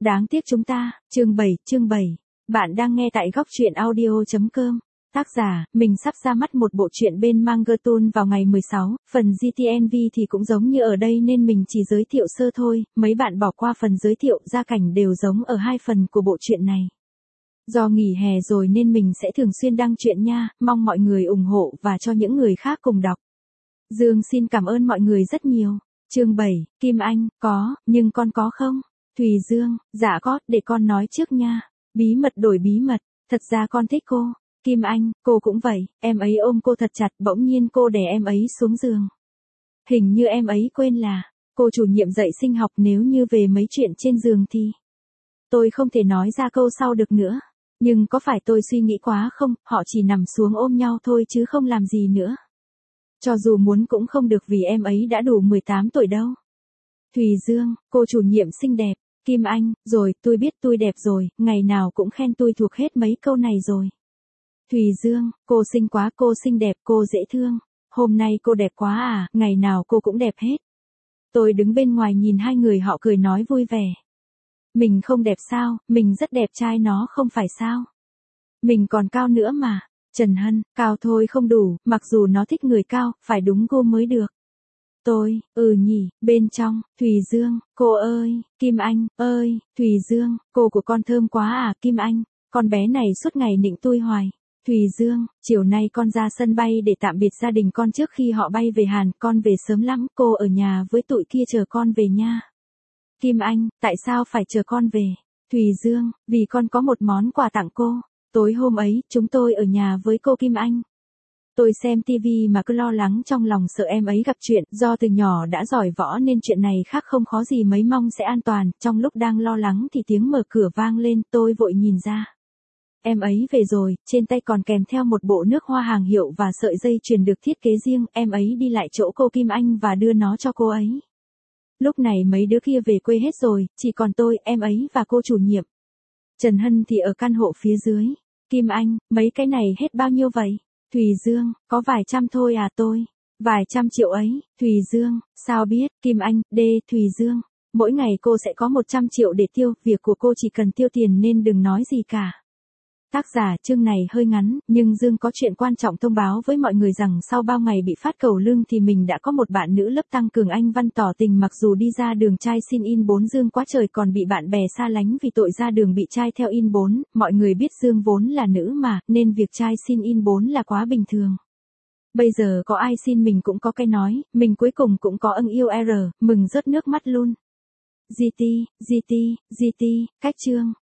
Đáng tiếc chúng ta, chương 7. Bạn đang nghe tại góc truyện audio.com. Tác giả, mình sắp ra mắt một bộ truyện bên Mangatune vào ngày 16, phần GTNV thì cũng giống như ở đây nên mình chỉ giới thiệu sơ thôi, mấy bạn bỏ qua phần giới thiệu gia cảnh đều giống ở hai phần của bộ truyện này. Do nghỉ hè rồi nên mình sẽ thường xuyên đăng truyện nha, mong mọi người ủng hộ và cho những người khác cùng đọc. Dương xin cảm ơn mọi người rất nhiều. Chương 7, Kim Anh, có, nhưng con có không? Thùy Dương, dạ có, để con nói trước nha. Bí mật đổi bí mật, thật ra con thích cô. Kim Anh, cô cũng vậy, em ấy ôm cô thật chặt, bỗng nhiên cô đè em ấy xuống giường. Hình như em ấy quên là, cô chủ nhiệm dạy sinh học nếu như về mấy chuyện trên giường thì... Tôi không thể nói ra câu sau được nữa. Nhưng có phải tôi suy nghĩ quá không, họ chỉ nằm xuống ôm nhau thôi chứ không làm gì nữa. Cho dù muốn cũng không được vì em ấy đã đủ 18 tuổi đâu. Thùy Dương, cô chủ nhiệm xinh đẹp. Kim Anh, rồi, tôi biết tôi đẹp rồi, ngày nào cũng khen tôi thuộc hết mấy câu này rồi. Thùy Dương, cô xinh quá, cô xinh đẹp, cô dễ thương. Hôm nay cô đẹp quá à, ngày nào cô cũng đẹp hết. Tôi đứng bên ngoài nhìn hai người họ cười nói vui vẻ. Mình không đẹp sao, mình rất đẹp trai nó không phải sao. Mình còn cao nữa mà. Trần Hân, cao thôi không đủ, mặc dù nó thích người cao, phải đúng gu mới được. Tôi, nhỉ, bên trong, Thùy Dương, cô ơi, Kim Anh, ơi, Thùy Dương, cô của con thơm quá à, Kim Anh, con bé này suốt ngày nịnh tôi hoài. Thùy Dương, chiều nay con ra sân bay để tạm biệt gia đình con trước khi họ bay về Hàn, con về sớm lắm, cô ở nhà với tụi kia chờ con về nha. Kim Anh, tại sao phải chờ con về? Thùy Dương, vì con có một món quà tặng cô. Tối hôm ấy, chúng tôi ở nhà với cô Kim Anh. Tôi xem tivi mà cứ lo lắng trong lòng sợ em ấy gặp chuyện, do từ nhỏ đã giỏi võ nên chuyện này khác không khó gì mấy, mong sẽ an toàn. Trong lúc đang lo lắng thì tiếng mở cửa vang lên, tôi vội nhìn ra. Em ấy về rồi, trên tay còn kèm theo một bộ nước hoa hàng hiệu và sợi dây chuyền được thiết kế riêng, em ấy đi lại chỗ cô Kim Anh và đưa nó cho cô ấy. Lúc này mấy đứa kia về quê hết rồi, chỉ còn tôi, em ấy và cô chủ nhiệm. Trần Hân thì ở căn hộ phía dưới. Kim Anh, mấy cái này hết bao nhiêu vậy? Thùy Dương, có vài trăm thôi à tôi. Vài trăm triệu ấy, Thùy Dương, sao biết, Kim Anh, Thùy Dương. Mỗi ngày cô sẽ có 100 triệu để tiêu, việc của cô chỉ cần tiêu tiền nên đừng nói gì cả. Tác giả chương này hơi ngắn, nhưng Dương có chuyện quan trọng thông báo với mọi người rằng sau bao ngày bị phát cầu lương thì mình đã có một bạn nữ lớp tăng cường Anh văn tỏ tình, mặc dù đi ra đường trai xin in 4 Dương quá trời còn bị bạn bè xa lánh vì tội ra đường bị trai theo in 4, mọi người biết Dương vốn là nữ mà, nên việc trai xin in 4 là quá bình thường. Bây giờ có ai xin mình cũng có cái nói, mình cuối cùng cũng có ưng yêu R, mừng rớt nước mắt luôn. GT, cách chương.